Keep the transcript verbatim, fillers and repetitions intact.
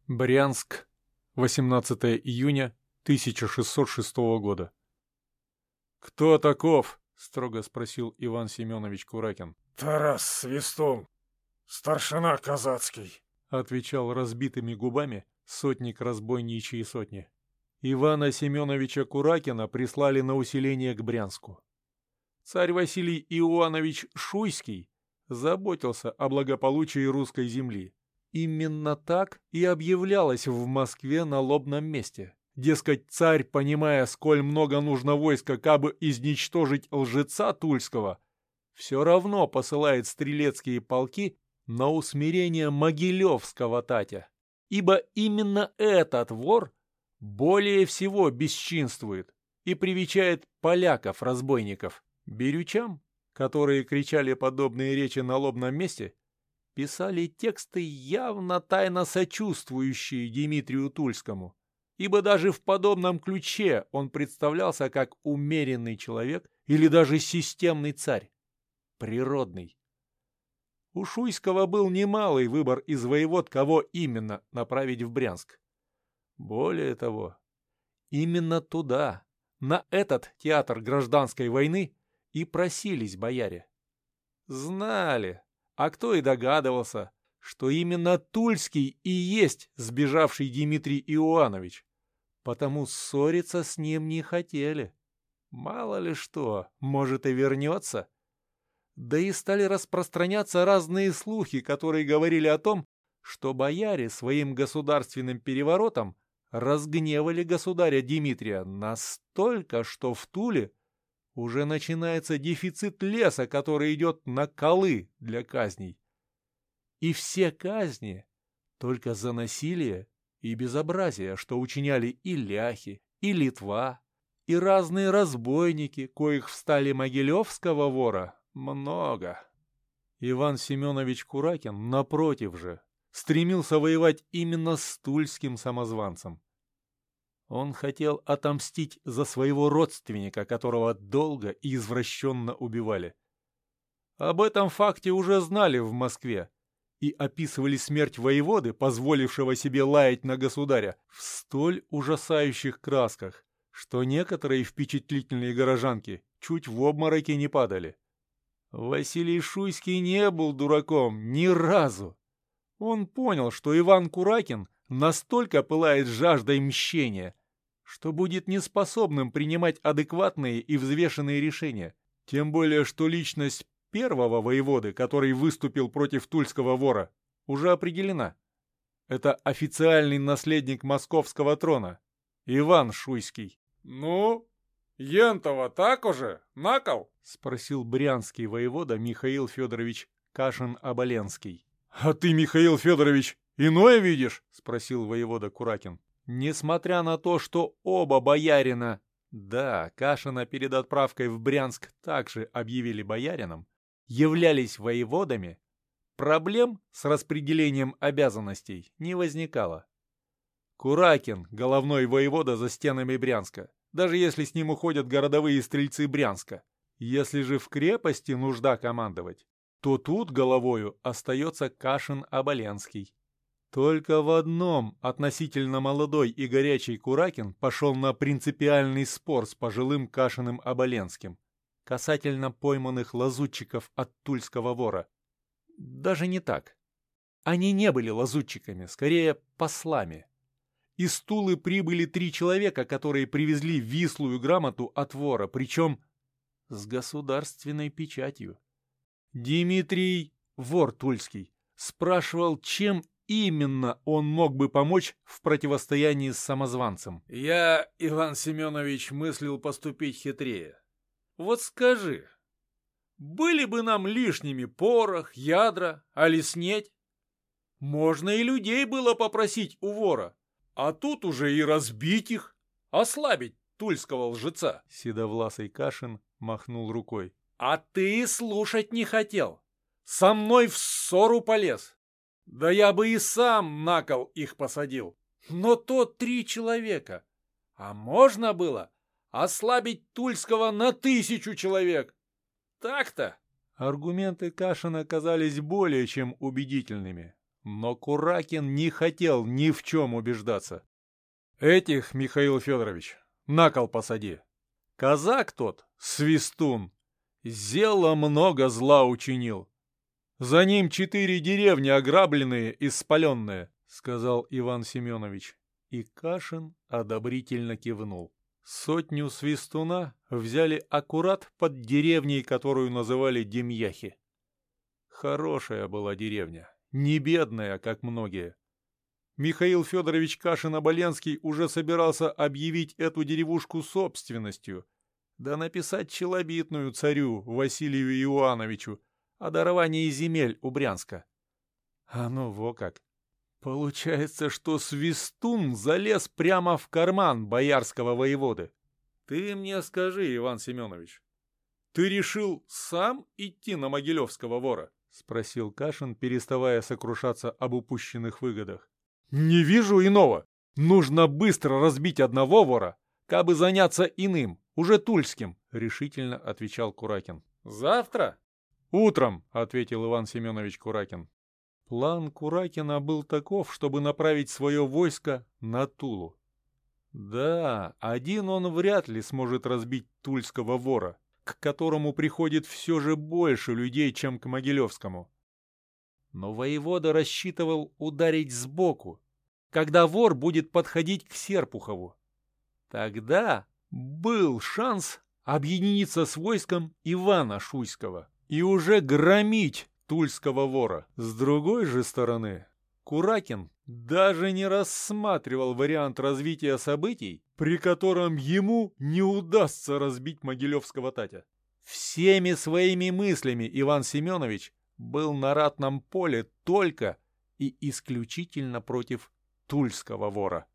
Брянск, восемнадцатое июня тысяча шестьсот шестого года. «Кто таков?» — строго спросил Иван Семенович Куракин. «Тарас Свистун, старшина казацкий», — отвечал разбитыми губами сотник разбойничьей сотни. Ивана Семеновича Куракина прислали на усиление к Брянску. Царь Василий Иоанович Шуйский заботился о благополучии русской земли. Именно так и объявлялось в Москве на лобном месте. Дескать, царь, понимая, сколь много нужно войска, кабы изничтожить лжеца Тульского, все равно посылает стрелецкие полки на усмирение Могилевского татя. Ибо именно этот вор более всего бесчинствует и привечает поляков-разбойников. Бирючам, которые кричали подобные речи на лобном месте, писали тексты, явно тайно сочувствующие Дмитрию Тульскому, ибо даже в подобном ключе он представлялся как умеренный человек или даже системный царь, природный. У Шуйского был немалый выбор из воевод, кого именно направить в Брянск. Более того, именно туда, на этот театр гражданской войны, и просились бояре. Знали, а кто и догадывался, что именно Тульский и есть сбежавший Дмитрий Иоанович, потому ссориться с ним не хотели. Мало ли что, может и вернется. Да и стали распространяться разные слухи, которые говорили о том, что бояре своим государственным переворотом разгневали государя Дмитрия настолько, что в Туле уже начинается дефицит леса, который идет на колы для казней. И все казни только за насилие и безобразие, что учиняли и ляхи, и Литва, и разные разбойники, коих в стали Могилевского вора много. Иван Семенович Куракин, напротив же, стремился воевать именно с тульским самозванцем. Он хотел отомстить за своего родственника, которого долго и извращенно убивали. Об этом факте уже знали в Москве и описывали смерть воеводы, позволившего себе лаять на государя, в столь ужасающих красках, что некоторые впечатлительные горожанки чуть в обмороки не падали. Василий Шуйский не был дураком ни разу. Он понял, что Иван Куракин настолько пылает жаждой мщения, что будет неспособным принимать адекватные и взвешенные решения. Тем более, что личность первого воеводы, который выступил против тульского вора, уже определена. Это официальный наследник московского трона, Иван Шуйский. «Ну, ентова так уже, на кол?» — спросил брянский воевода Михаил Федорович Кашин-Оболенский. «А ты, Михаил Федорович, иное видишь?» — спросил воевода Куракин. Несмотря на то, что оба боярина, да, Кашина перед отправкой в Брянск также объявили боярином, являлись воеводами, проблем с распределением обязанностей не возникало. Куракин — головной воевода за стенами Брянска, даже если с ним уходят городовые стрельцы Брянска. Если же в крепости нужда командовать, то тут головою остается Кашин-Оболенский. Только в одном относительно молодой и горячий Куракин пошел на принципиальный спор с пожилым Кашиным-Оболенским касательно пойманных лазутчиков от тульского вора. Даже не так. Они не были лазутчиками, скорее послами. Из Тулы прибыли три человека, которые привезли вислую грамоту от вора, причем с государственной печатью. Дмитрий, вор тульский, спрашивал, чем именно он мог бы помочь в противостоянии с самозванцем. «Я, Иван Семенович, мыслил поступить хитрее. Вот скажи, были бы нам лишними порох, ядра, али снеть? Можно и людей было попросить у вора, а тут уже и разбить их, ослабить тульского лжеца». Седовласый Кашин махнул рукой. «А ты слушать не хотел. Со мной в ссору полез. Да я бы и сам на кол их посадил. Но то три человека. А можно было ослабить Тульского на тысячу человек. Так-то?» Аргументы Кашина казались более чем убедительными. Но Куракин не хотел ни в чем убеждаться. «Этих, Михаил Федорович, на кол посади. Казак тот, свистун, зело много зла учинил. За ним четыре деревни ограбленные и спаленные», — сказал Иван Семенович. И Кашин одобрительно кивнул. Сотню свистуна взяли аккурат под деревней, которую называли Демьяхи. Хорошая была деревня, не бедная, как многие. Михаил Федорович Кашин-Оболенский уже собирался объявить эту деревушку собственностью, да написать челобитную царю Василию Иоановичу о даровании земель у Брянска. А ну во как! Получается, что свистун залез прямо в карман боярского воеводы. Ты мне скажи, Иван Семенович, ты решил сам идти на Могилевского вора? Спросил Кашин, переставая сокрушаться об упущенных выгодах. Не вижу иного. Нужно быстро разбить одного вора, кабы заняться иным, уже тульским, решительно отвечал Куракин. Завтра? Утром, ответил Иван Семенович Куракин. План Куракина был таков, чтобы направить свое войско на Тулу. Да, один он вряд ли сможет разбить тульского вора, к которому приходит все же больше людей, чем к Могилевскому. Но воевода рассчитывал ударить сбоку, когда вор будет подходить к Серпухову. Тогда был шанс объединиться с войском Ивана Шуйского и уже громить тульского вора. С другой же стороны, Куракин даже не рассматривал вариант развития событий, при котором ему не удастся разбить Могилевского Татя. Всеми своими мыслями Иван Семенович был на ратном поле только и исключительно против тульского вора.